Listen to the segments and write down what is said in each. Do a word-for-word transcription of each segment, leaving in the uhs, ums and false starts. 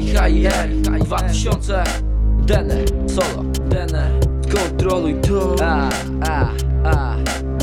H I R dwa tysiące. Dene, solo, Dene, skontroluj to. A, a, a.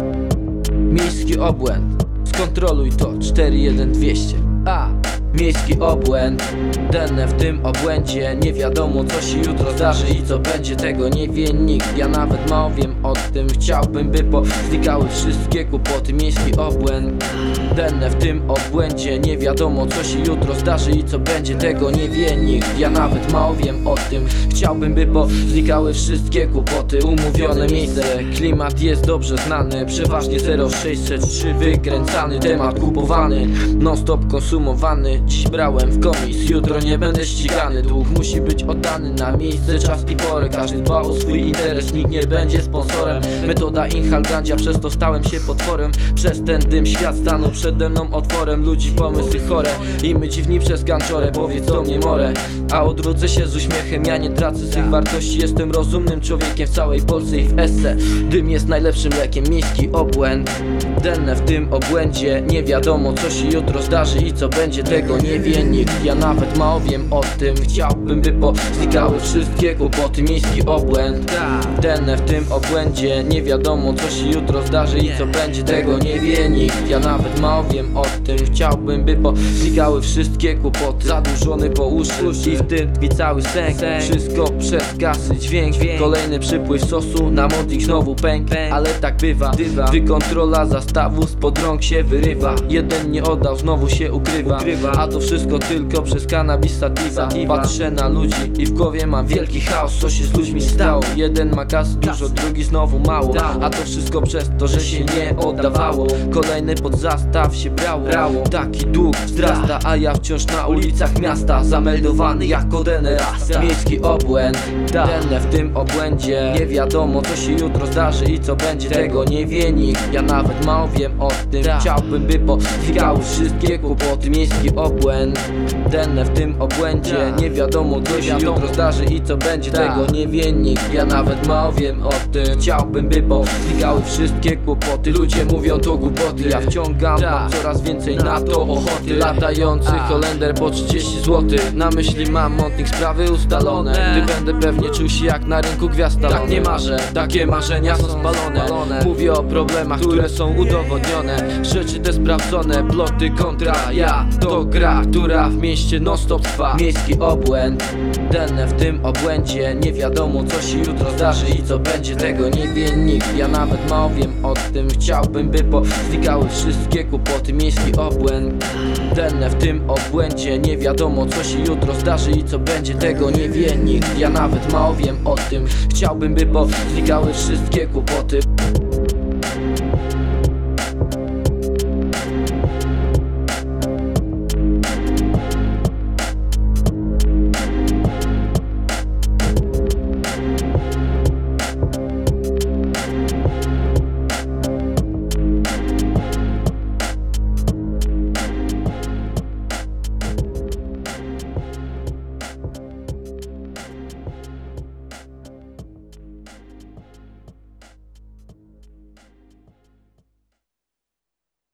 Miejski obłęd, skontroluj to. Cztery jeden dwieście. A, miejski obłęd. Denne w tym obłędzie. Nie wiadomo co się jutro zdarzy i co będzie, tego nie wie nikt. Ja nawet mało wiem o tym. Chciałbym by poznikały wszystkie kłopoty. Miejski obłęd. Denne w tym obłędzie. Nie wiadomo co się jutro zdarzy i co będzie, tego nie wie nikt. Ja nawet mało wiem o tym. Chciałbym by poznikały wszystkie kłopoty. Umówione miejsce, klimat jest dobrze znany. Przeważnie zero sześćset trzy wykręcany. Temat kupowany, non stop konsumowany. Dziś brałem w komis, jutro nie będę ścigany. Dług musi być oddany na miejsce, czas i porę. Każdy dba o swój interes, nikt nie będzie sponsorem. Metoda inhal gandzia, przez to stałem się potworem. Przez ten dym świat stanął przede mną otworem. Ludzi pomysły chore i my dziwni przez ganczorę. Powiedz do mnie more, a odwrócę się z uśmiechem. Ja nie tracę swych wartości, jestem rozumnym człowiekiem w całej Polsce i w Esse. Dym jest najlepszym lekiem, miejski obłęd. Denne w tym obłędzie. Nie wiadomo co się jutro zdarzy i co będzie, tego nie wie nikt. Ja nawet mało wiem o tym. Chciałbym by poznikały wszystkie kłopoty. Miejski obłęd. Denne w tym obłędzie. Nie wiadomo co się jutro zdarzy i co będzie, tego nie wie nikt. Ja nawet mało wiem o tym. Chciałbym by poznikały wszystkie kłopoty. Zadłużony po uszy i w tym tkwi cały sęk. Wszystko przez kasy, dźwięk. Kolejny przypływ sosu, na modlik znowu pęk. Ale tak bywa, gdy kontrola zastawu spod rąk się wyrywa. Jeden nie oddał, znowu się ukrywa. A to wszystko tylko przez cannabis sativa. Patrzę na ludzi i w głowie mam wielki chaos. Co się z ludźmi stało? Jeden ma kasy dużo, drugi znowu mało. A to wszystko przez to, że się nie oddawało. Kolejny pod zastaw się brało. Taki dług wzrasta, a ja wciąż na ulicach miasta. Zameldowany jako Dene Rasta. Miejski obłęd. Denne w tym obłędzie. Nie wiadomo co się jutro zdarzy i co będzie, tego nie wie nikt. Ja nawet mało wiem o tym. Chciałbym by poznikały wszystkie kłopoty. Miejski obłęd. Denne w tym obłędzie. Nie wiadomo co się jutro zdarzy i co będzie, tego nie wie nikt. Ja nawet mało wiem o tym. Chciałbym by poznikały wszystkie kłopoty. Ludzie mówią to głupoty, ja wciągam, mam coraz więcej na to ochoty. Latający Holender po trzydzieści złotych. Na myśli mam montnik, sprawy ustalone. Gdy będę pewnie czuł się jak na rynku gwiazd. Tak nie marzę, takie marzenia są spalone. Mówię o problemach, które są udowodnione. Rzeczy te sprawdzone, ploty kontra ja. To gra, która w mieście non stop trwa. Miejski obłęd. Denne w tym obłędzie. Nie wiadomo co się jutro zdarzy i co będzie, tego nie wie nikt. Ja nawet mało wiem o tym. Chciałbym by poznikały wszystkie kłopoty. Miejski obłęd. Denne w tym obłędzie. Nie wiadomo co się jutro zdarzy i co będzie, tego nie wie nikt. Ja nawet mało wiem o tym. Chciałbym by poznikały wszystkie kłopoty.